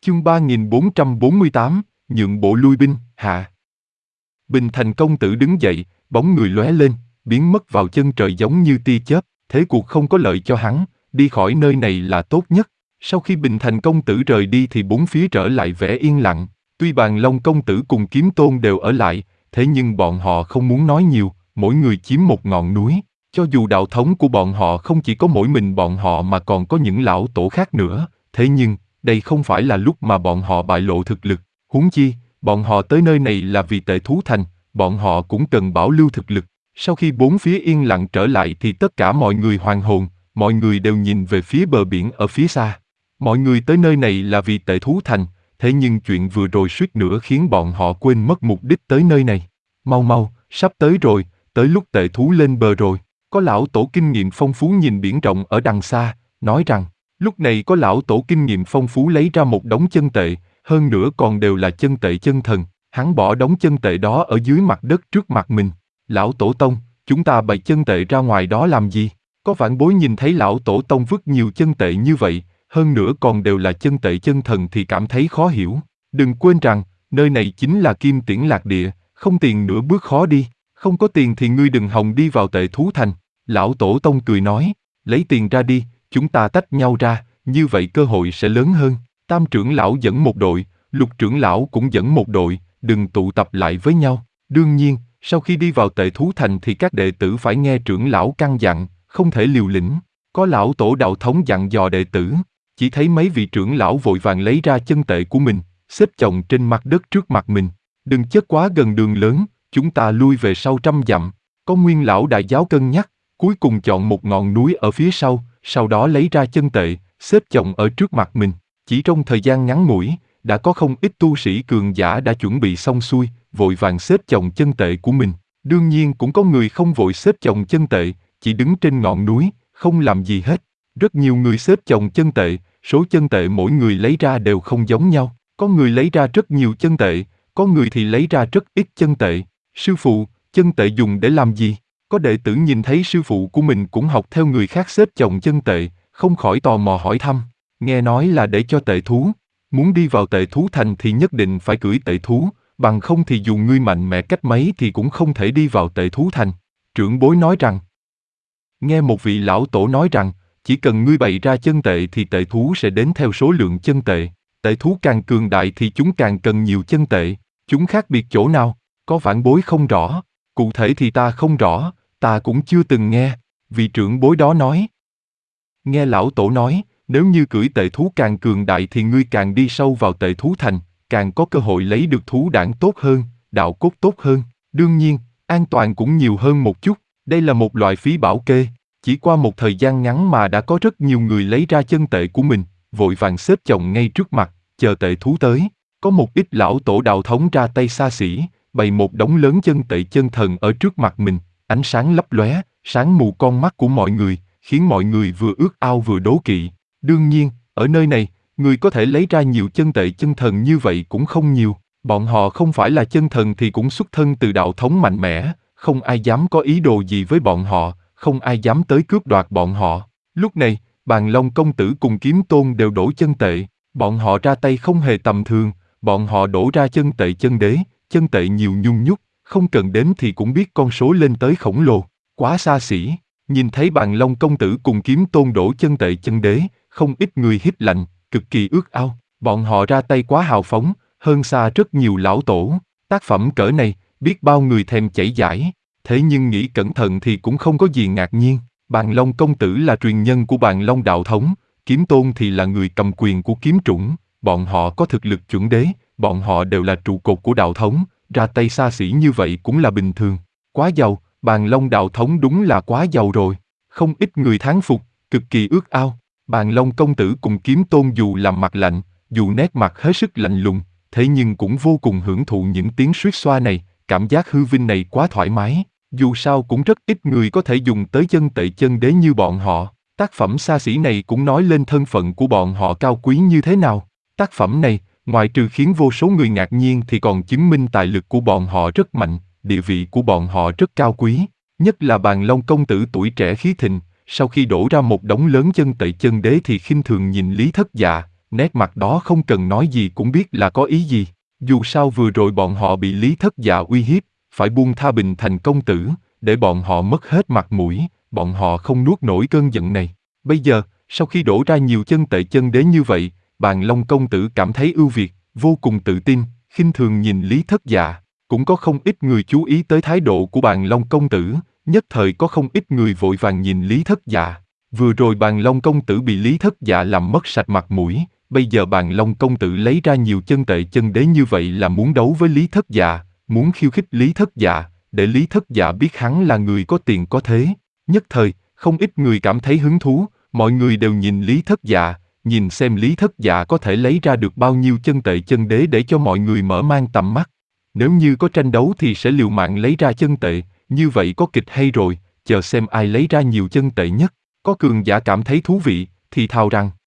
Chương 3448, nhượng bộ lui binh, hạ. Bình Thành công tử đứng dậy, bóng người lóe lên, biến mất vào chân trời giống như tia chớp, thế cuộc không có lợi cho hắn, đi khỏi nơi này là tốt nhất. Sau khi Bình Thành công tử rời đi thì bốn phía trở lại vẻ yên lặng, tuy Bàn Long công tử cùng Kiếm Tôn đều ở lại, thế nhưng bọn họ không muốn nói nhiều, mỗi người chiếm một ngọn núi. Cho dù đạo thống của bọn họ không chỉ có mỗi mình bọn họ mà còn có những lão tổ khác nữa, thế nhưng đây không phải là lúc mà bọn họ bại lộ thực lực. Huống chi, bọn họ tới nơi này là vì Tệ Thú Thành, bọn họ cũng cần bảo lưu thực lực. Sau khi bốn phía yên lặng trở lại thì tất cả mọi người hoàn hồn, mọi người đều nhìn về phía bờ biển ở phía xa. Mọi người tới nơi này là vì Tệ Thú Thành, thế nhưng chuyện vừa rồi suýt nữa khiến bọn họ quên mất mục đích tới nơi này. Mau mau, sắp tới rồi, tới lúc Tệ Thú lên bờ rồi. Có lão tổ kinh nghiệm phong phú nhìn biển rộng ở đằng xa, nói rằng, lúc này có lão tổ kinh nghiệm phong phú lấy ra một đống chân tệ, hơn nữa còn đều là chân tệ chân thần, hắn bỏ đống chân tệ đó ở dưới mặt đất trước mặt mình. Lão tổ tông, chúng ta bày chân tệ ra ngoài đó làm gì? Có vãn bối nhìn thấy lão tổ tông vứt nhiều chân tệ như vậy, hơn nữa còn đều là chân tệ chân thần thì cảm thấy khó hiểu. Đừng quên rằng, nơi này chính là Kim Tiễn Lạc Địa, không tiền nửa bước khó đi, không có tiền thì ngươi đừng hòng đi vào Tệ Thú Thành. Lão tổ tông cười nói, lấy tiền ra đi, chúng ta tách nhau ra, như vậy cơ hội sẽ lớn hơn. Tam trưởng lão dẫn một đội, Lục trưởng lão cũng dẫn một đội, đừng tụ tập lại với nhau. Đương nhiên, sau khi đi vào Tệ Thú Thành thì các đệ tử phải nghe trưởng lão căn dặn, không thể liều lĩnh. Có lão tổ đạo thống dặn dò đệ tử, chỉ thấy mấy vị trưởng lão vội vàng lấy ra chân tệ của mình, xếp chồng trên mặt đất trước mặt mình. Đừng chất quá gần đường lớn, chúng ta lui về sau 100 dặm. Có Nguyên lão đại giáo cân nhắc, cuối cùng chọn một ngọn núi ở phía sau đó lấy ra chân tệ, xếp chồng ở trước mặt mình. Chỉ trong thời gian ngắn ngủi, đã có không ít tu sĩ cường giả đã chuẩn bị xong xuôi, vội vàng xếp chồng chân tệ của mình. Đương nhiên cũng có người không vội xếp chồng chân tệ, chỉ đứng trên ngọn núi, không làm gì hết. Rất nhiều người xếp chồng chân tệ, số chân tệ mỗi người lấy ra đều không giống nhau. Có người lấy ra rất nhiều chân tệ, có người thì lấy ra rất ít chân tệ. Sư phụ, chân tệ dùng để làm gì? Có đệ tử nhìn thấy sư phụ của mình cũng học theo người khác xếp chồng chân tệ, không khỏi tò mò hỏi thăm. Nghe nói là để cho tệ thú. Muốn đi vào Tệ Thú Thành thì nhất định phải cưỡi tệ thú, bằng không thì dù ngươi mạnh mẽ cách mấy thì cũng không thể đi vào Tệ Thú Thành. Trưởng bối nói rằng. Nghe một vị lão tổ nói rằng, chỉ cần ngươi bày ra chân tệ thì tệ thú sẽ đến theo số lượng chân tệ. Tệ thú càng cường đại thì chúng càng cần nhiều chân tệ. Chúng khác biệt chỗ nào? Có vãn bối không rõ. Cụ thể thì ta không rõ, ta cũng chưa từng nghe. Vị trưởng bối đó nói. Nghe lão tổ nói, nếu như cưỡi tệ thú càng cường đại thì ngươi càng đi sâu vào Tệ Thú Thành, càng có cơ hội lấy được thú đản tốt hơn, đạo cốt tốt hơn. Đương nhiên, an toàn cũng nhiều hơn một chút. Đây là một loại phí bảo kê. Chỉ qua một thời gian ngắn mà đã có rất nhiều người lấy ra chân tệ của mình, vội vàng xếp chồng ngay trước mặt, chờ tệ thú tới. Có một ít lão tổ đạo thống ra tay xa xỉ, bày một đống lớn chân tệ chân thần ở trước mặt mình, ánh sáng lấp lóe, sáng mù con mắt của mọi người, khiến mọi người vừa ước ao vừa đố kỵ. Đương nhiên, ở nơi này, người có thể lấy ra nhiều chân tệ chân thần như vậy cũng không nhiều. Bọn họ không phải là chân thần thì cũng xuất thân từ đạo thống mạnh mẽ, không ai dám có ý đồ gì với bọn họ, không ai dám tới cướp đoạt bọn họ. Lúc này, Bàn Long công tử cùng Kiếm Tôn đều đổ chân tệ, bọn họ ra tay không hề tầm thường, bọn họ đổ ra chân tệ chân đế, chân tệ nhiều nhung nhúc, không cần đếm thì cũng biết con số lên tới khổng lồ, quá xa xỉ. Nhìn thấy Bàn Long công tử cùng Kiếm Tôn đổ chân tệ chân đế, không ít người hít lạnh, cực kỳ ước ao, bọn họ ra tay quá hào phóng, hơn xa rất nhiều lão tổ. Tác phẩm cỡ này, biết bao người thèm chảy dãi, thế nhưng nghĩ cẩn thận thì cũng không có gì ngạc nhiên. Bàn Long công tử là truyền nhân của Bàn Long đạo thống, Kiếm Tôn thì là người cầm quyền của kiếm chủng, bọn họ có thực lực chuẩn đế, bọn họ đều là trụ cột của đạo thống, ra tay xa xỉ như vậy cũng là bình thường. Quá giàu, Bàn Long đạo thống đúng là quá giàu rồi. Không ít người thán phục, cực kỳ ước ao. Bàn Long công tử cùng Kiếm Tôn dù làm mặt lạnh, dù nét mặt hết sức lạnh lùng, thế nhưng cũng vô cùng hưởng thụ những tiếng suýt xoa này, cảm giác hư vinh này quá thoải mái. Dù sao cũng rất ít người có thể dùng tới chân tệ chân đế như bọn họ. Tác phẩm xa xỉ này cũng nói lên thân phận của bọn họ cao quý như thế nào. Tác phẩm này, ngoài trừ khiến vô số người ngạc nhiên thì còn chứng minh tài lực của bọn họ rất mạnh, địa vị của bọn họ rất cao quý. Nhất là Bàn Long công tử tuổi trẻ khí thịnh, sau khi đổ ra một đống lớn chân tệ chân đế thì khinh thường nhìn Lý Thất Dạ, Nét mặt đó không cần nói gì cũng biết là có ý gì. Dù sao vừa rồi bọn họ bị Lý Thất Dạ uy hiếp, phải buông tha Bình Thành công tử, để bọn họ mất hết mặt mũi, bọn họ không nuốt nổi cơn giận này. Bây giờ, sau khi đổ ra nhiều chân tệ chân đế như vậy, Bàn Long công tử cảm thấy ưu việt, vô cùng tự tin, khinh thường nhìn Lý Thất Dạ. Cũng có không ít người chú ý tới thái độ của Bàn Long công tử, nhất thời có không ít người vội vàng nhìn Lý Thất Dạ. Vừa rồi Bàn Long công tử bị Lý Thất Dạ làm mất sạch mặt mũi, bây giờ Bàn Long công tử lấy ra nhiều chân tệ chân đế như vậy là muốn đấu với Lý Thất Dạ, muốn khiêu khích Lý Thất Dạ, để Lý Thất Dạ biết hắn là người có tiền có thế. Nhất thời, không ít người cảm thấy hứng thú, mọi người đều nhìn Lý Thất Dạ, nhìn xem Lý Thất Dạ có thể lấy ra được bao nhiêu chân tệ chân đế để cho mọi người mở mang tầm mắt. Nếu như có tranh đấu thì sẽ liều mạng lấy ra chân tệ, như vậy có kịch hay rồi, chờ xem ai lấy ra nhiều chân tệ nhất. Có cường giả cảm thấy thú vị, thì thào rằng,